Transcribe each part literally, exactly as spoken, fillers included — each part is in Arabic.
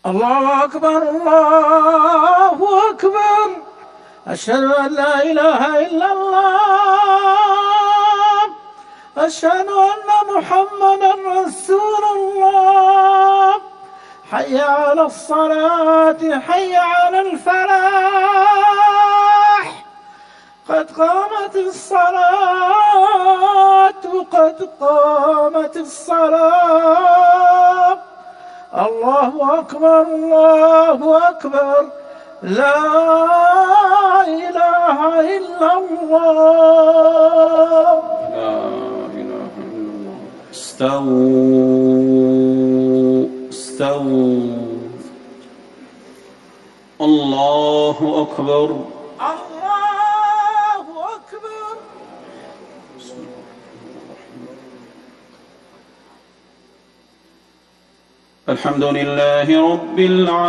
الله أكبر الله أكبر. أشهد أن لا إله إلا الله. أشهد أن محمدا رسول الله. حي على الصلاة حي على الفلاح. قد قامت الصلاة قد قامت الصلاة. الله أكبر الله أكبر. لا إله إلا الله. لا إله إلا الله. استووا استووا. الله أكبر. الله أكبر. الحمد لله رب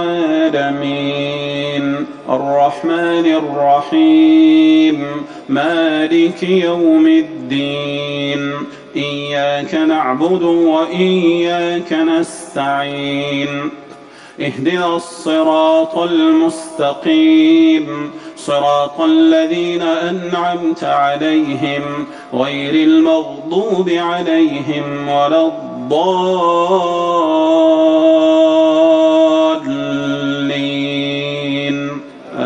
العالمين الرحمن الرحيم مالك يوم الدين إياك نعبد وإياك نستعين اهدنا الصراط المستقيم صراط الذين أنعمت عليهم غير المغضوب عليهم ولا الضالين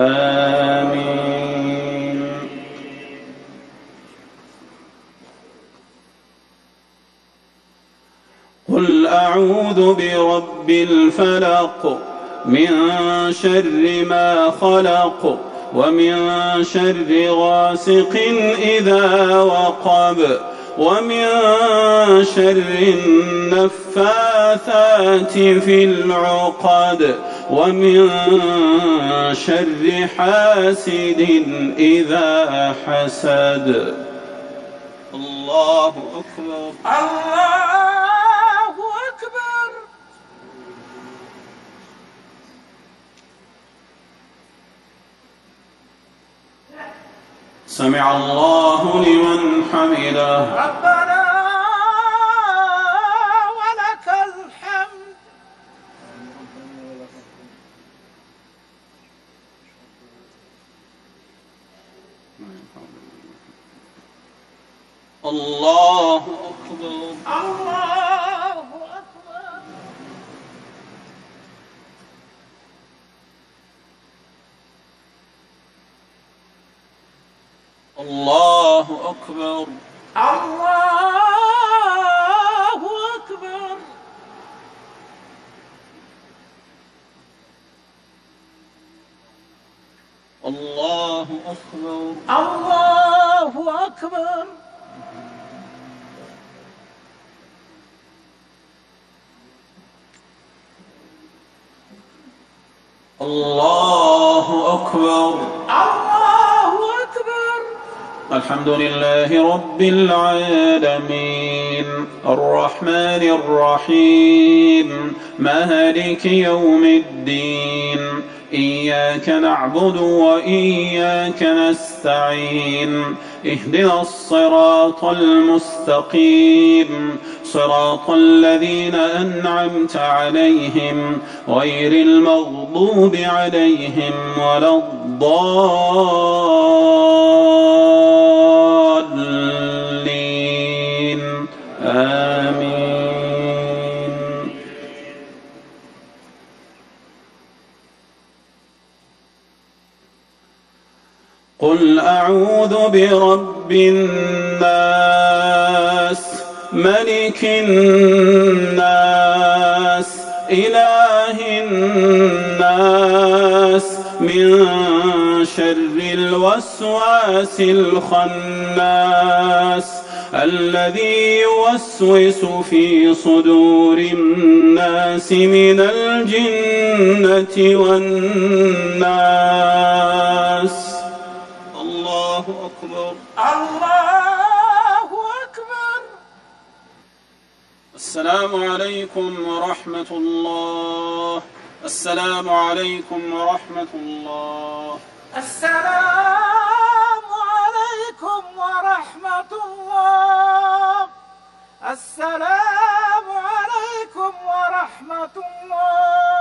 آمين. قل أعوذ برب الفلق من شر ما خلق ومن شر غاسق إذا وقب ومن شر النفاثات في العقد ومن شر حاسد إذا حسد. الله أكبر. الله أكبر. سمع الله لمن حمده. ربنا ولك الحمد. الله أكبر. الله أكبر. الله أكبر. الله أكبر. الله أكبر. الله أكبر. الله أكبر. الله أكبر. الحمد لله رب العالمين الرحمن الرحيم مالك يوم الدين إياك نعبد وإياك نستعين اهدنا الصراط المستقيم صراط الذين أنعمت عليهم غير المغضوب عليهم ولا الضالين آمين. قل أعوذ برب الناس ملك الناس إله الناس من شر الوسواس الخناس الذي يوسوس في صدور الناس من الجنة والناس. الله أكبر. الله أكبر. السلام عليكم ورحمة الله. السلام عليكم ورحمة الله. السلام عليكم ورحمة الله. السلام عليكم ورحمة الله.